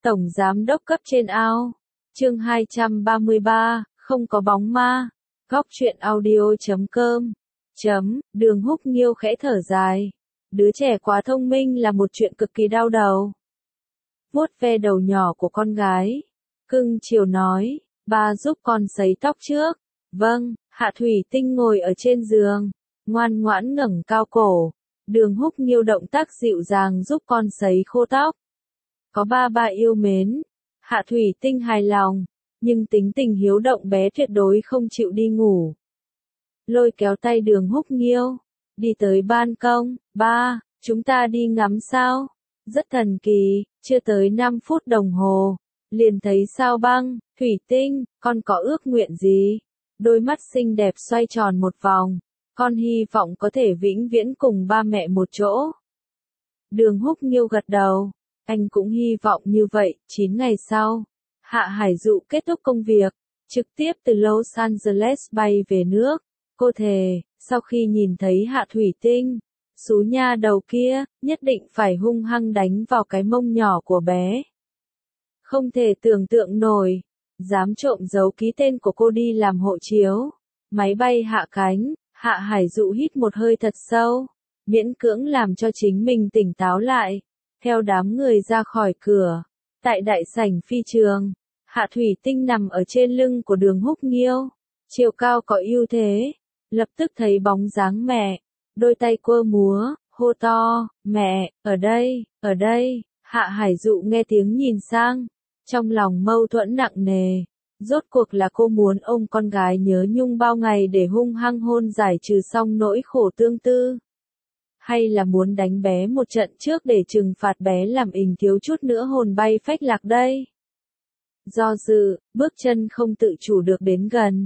Tổng giám đốc cấp trên ao. Chương 233, không có bóng ma. Góc truyện audio.com. Đường Húc Nghiêu khẽ thở dài. Đứa trẻ quá thông minh là một chuyện cực kỳ đau đầu. Vuốt ve đầu nhỏ của con gái, cưng chiều nói, ba giúp con sấy tóc trước. Vâng. Hạ Thủy Tinh ngồi ở trên giường, ngoan ngoãn ngẩng cao cổ. Đường Húc Nghiêu động tác dịu dàng giúp con sấy khô tóc. Có ba yêu mến. Hạ Thủy Tinh hài lòng, nhưng tính tình hiếu động bé tuyệt đối không chịu đi ngủ. Lôi kéo tay Đường Húc Nghiêu, đi tới ban công. Ba, chúng ta đi ngắm sao? Rất thần kỳ, chưa tới 5 phút đồng hồ, liền thấy sao băng. Thủy Tinh, con có ước nguyện gì? Đôi mắt xinh đẹp xoay tròn một vòng. Con hy vọng có thể vĩnh viễn cùng ba mẹ một chỗ. Đường Húc Nghiêu gật đầu. Anh cũng hy vọng như vậy. 9 ngày sau, Hạ Hải Dụ kết thúc công việc, trực tiếp từ Los Angeles bay về nước. Cô thề, sau khi nhìn thấy Hạ Thủy Tinh, xú nha đầu kia, nhất định phải hung hăng đánh vào cái mông nhỏ của bé. Không thể tưởng tượng nổi, dám trộm giấu ký tên của cô đi làm hộ chiếu. Máy bay hạ cánh, Hạ Hải Dụ hít một hơi thật sâu, miễn cưỡng làm cho chính mình tỉnh táo lại, theo đám người ra khỏi cửa. Tại đại sảnh phi trường, Hạ Thủy Tinh nằm ở trên lưng của Đường Húc Nghiêu, chiều cao có ưu thế, lập tức thấy bóng dáng mẹ, đôi tay quơ múa, hô to, mẹ, ở đây. Hạ Hải Dụ nghe tiếng nhìn sang, trong lòng mâu thuẫn nặng nề. Rốt cuộc là cô muốn ôm con gái nhớ nhung bao ngày để hung hăng hôn giải trừ xong nỗi khổ tương tư, hay là muốn đánh bé một trận trước để trừng phạt bé làm ình thiếu chút nữa hồn bay phách lạc đây? Do dự, bước chân không tự chủ được đến gần.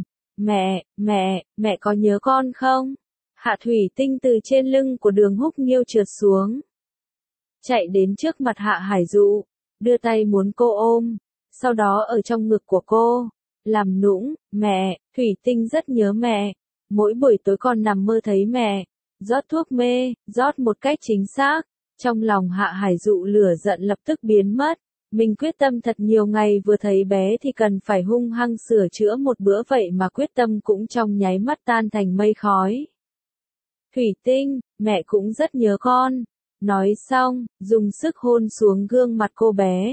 Mẹ có nhớ con không? Hạ Thủy Tinh từ trên lưng của Đường Húc Nghiêu trượt xuống, chạy đến trước mặt Hạ Hải Dụ, đưa tay muốn cô ôm, sau đó ở trong ngực của cô, làm nũng, mẹ, Thủy Tinh rất nhớ mẹ, mỗi buổi tối con nằm mơ thấy mẹ, rót thuốc mê, rót một cách chính xác. Trong lòng Hạ Hải Dụ lửa giận lập tức biến mất, mình quyết tâm thật nhiều ngày vừa thấy bé thì cần phải hung hăng sửa chữa một bữa vậy mà quyết tâm cũng trong nháy mắt tan thành mây khói. Thủy Tinh, mẹ cũng rất nhớ con. Nói xong, dùng sức hôn xuống gương mặt cô bé.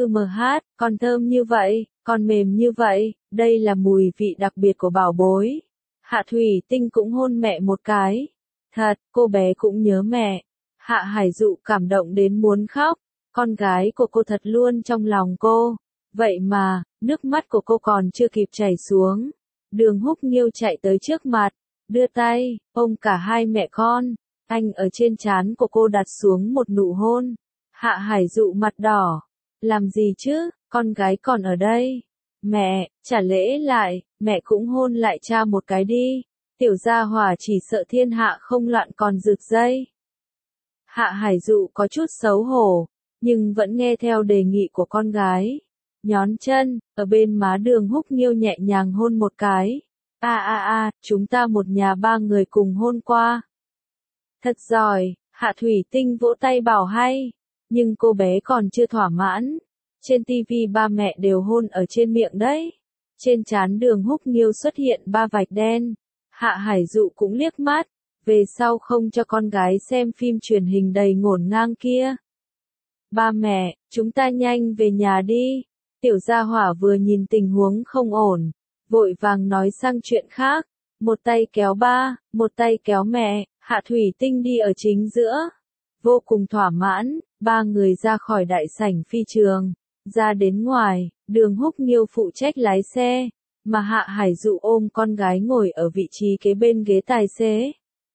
Con thơm như vậy, con mềm như vậy, đây là mùi vị đặc biệt của bảo bối. Hạ Thủy Tinh cũng hôn mẹ một cái. Thật, cô bé cũng nhớ mẹ. Hạ Hải Dụ cảm động đến muốn khóc, con gái của cô thật luôn trong lòng cô. Vậy mà, nước mắt của cô còn chưa kịp chảy xuống. Đường Húc Nghiêu chạy tới trước mặt, đưa tay, ôm cả hai mẹ con. Anh ở trên trán của cô đặt xuống một nụ hôn. Hạ Hải Dụ mặt đỏ. Làm gì chứ, con gái còn ở đây. Mẹ, trả lễ lại, mẹ cũng hôn lại cha một cái đi. Tiểu gia hỏa chỉ sợ thiên hạ không loạn còn rực dây. Hạ Hải Dụ có chút xấu hổ, nhưng vẫn nghe theo đề nghị của con gái. Nhón chân, ở bên má Đường Húc Nghiêu nhẹ nhàng hôn một cái. Chúng ta một nhà ba người cùng hôn qua. Thật giỏi, Hạ Thủy Tinh vỗ tay bảo hay, nhưng cô bé còn chưa thỏa mãn. Trên TV ba mẹ đều hôn ở trên miệng đấy. Trên trán Đường Húc Nghiêu xuất hiện 3 vạch đen. Hạ Hải Dụ cũng liếc mắt, về sau không cho con gái xem phim truyền hình đầy ngổn ngang kia. Ba mẹ, chúng ta nhanh về nhà đi. Tiểu gia hỏa vừa nhìn tình huống không ổn, vội vàng nói sang chuyện khác. Một tay kéo ba, một tay kéo mẹ. Hạ Thủy Tinh đi ở chính giữa. Vô cùng thỏa mãn, ba người ra khỏi đại sảnh phi trường. Ra đến ngoài, Đường Húc Nghiêu phụ trách lái xe, mà Hạ Hải Dụ ôm con gái ngồi ở vị trí kế bên ghế tài xế.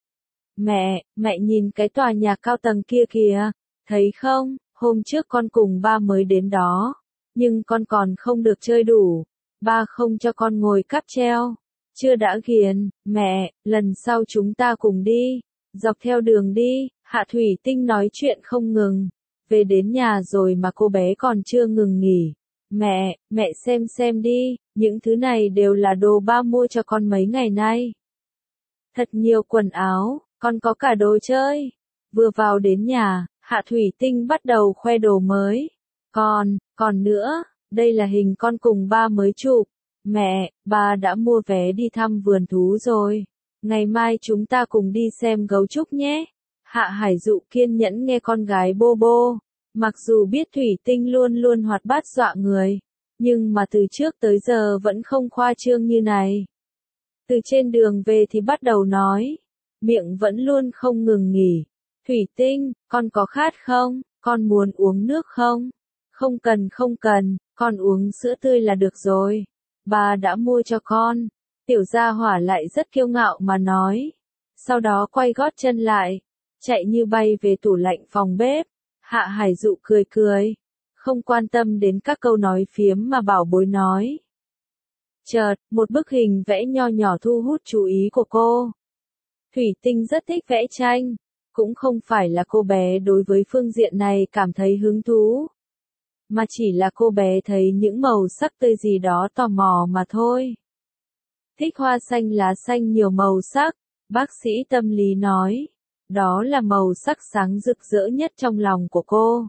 Mẹ nhìn cái tòa nhà cao tầng kia kìa, thấy không, hôm trước con cùng ba mới đến đó, nhưng con còn không được chơi đủ, ba không cho con ngồi cáp treo. Chưa đã ghiền, mẹ, lần sau chúng ta cùng đi, dọc theo đường đi. Hạ Thủy Tinh nói chuyện không ngừng, về đến nhà rồi mà cô bé còn chưa ngừng nghỉ. Mẹ xem đi, những thứ này đều là đồ ba mua cho con mấy ngày nay. Thật nhiều quần áo, con có cả đồ chơi. Vừa vào đến nhà, Hạ Thủy Tinh bắt đầu khoe đồ mới. Còn nữa, đây là hình con cùng ba mới chụp. Mẹ, ba đã mua vé đi thăm vườn thú rồi. Ngày mai chúng ta cùng đi xem gấu trúc nhé. Hạ Hải Dụ kiên nhẫn nghe con gái bô bô. Mặc dù biết Thủy Tinh luôn luôn hoạt bát dọa người, nhưng mà từ trước tới giờ vẫn không khoa trương như này. Từ trên đường về thì bắt đầu nói, miệng vẫn luôn không ngừng nghỉ. Thủy Tinh, con có khát không? Con muốn uống nước không? Không cần không cần, con uống sữa tươi là được rồi. Ba đã mua cho con. Tiểu gia hỏa lại rất kiêu ngạo mà nói. Sau đó quay gót chân lại, chạy như bay về tủ lạnh phòng bếp. Hạ Hải Dụ cười cười, không quan tâm đến các câu nói phiếm mà bảo bối nói. Chợt, một bức hình vẽ nho nhỏ thu hút chú ý của cô. Thủy Tinh rất thích vẽ tranh, cũng không phải là cô bé đối với phương diện này cảm thấy hứng thú, mà chỉ là cô bé thấy những màu sắc tươi gì đó tò mò mà thôi. Thích hoa xanh lá xanh nhiều màu sắc, bác sĩ tâm lý nói. Đó là màu sắc sáng rực rỡ nhất trong lòng của cô.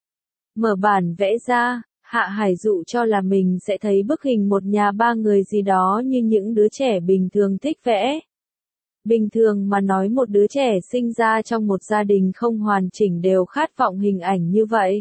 Mở bản vẽ ra, Hạ Hải Dụ cho là mình sẽ thấy bức hình một nhà ba người gì đó như những đứa trẻ bình thường thích vẽ. Bình thường mà nói một đứa trẻ sinh ra trong một gia đình không hoàn chỉnh đều khát vọng hình ảnh như vậy.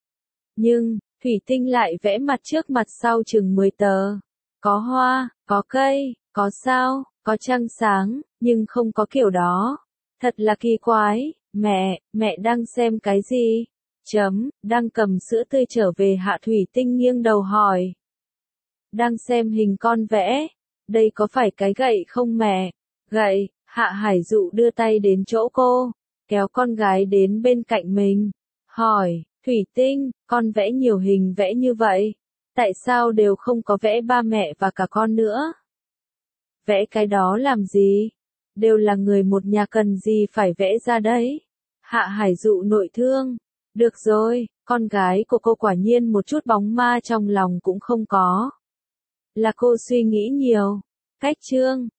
Nhưng, Thủy Tinh lại vẽ mặt trước mặt sau chừng 10 tờ. Có hoa, có cây, có sao, có trăng sáng, nhưng không có kiểu đó. Thật là kỳ quái, mẹ đang xem cái gì? Đang cầm sữa tươi trở về. Hạ Thủy Tinh nghiêng đầu hỏi. Đang xem hình con vẽ. Đây có phải cái gậy không mẹ? Gậy, Hạ Hải Dụ đưa tay đến chỗ cô, kéo con gái đến bên cạnh mình. Hỏi, Thủy Tinh, con vẽ nhiều hình vẽ như vậy. Tại sao đều không có vẽ ba mẹ và cả con nữa? Vẽ cái đó làm gì? Đều là người một nhà cần gì phải vẽ ra đấy. Hạ Hải Dụ nội thương. Được rồi, con gái của cô quả nhiên một chút bóng ma trong lòng cũng không có. Là cô suy nghĩ nhiều. Cách chương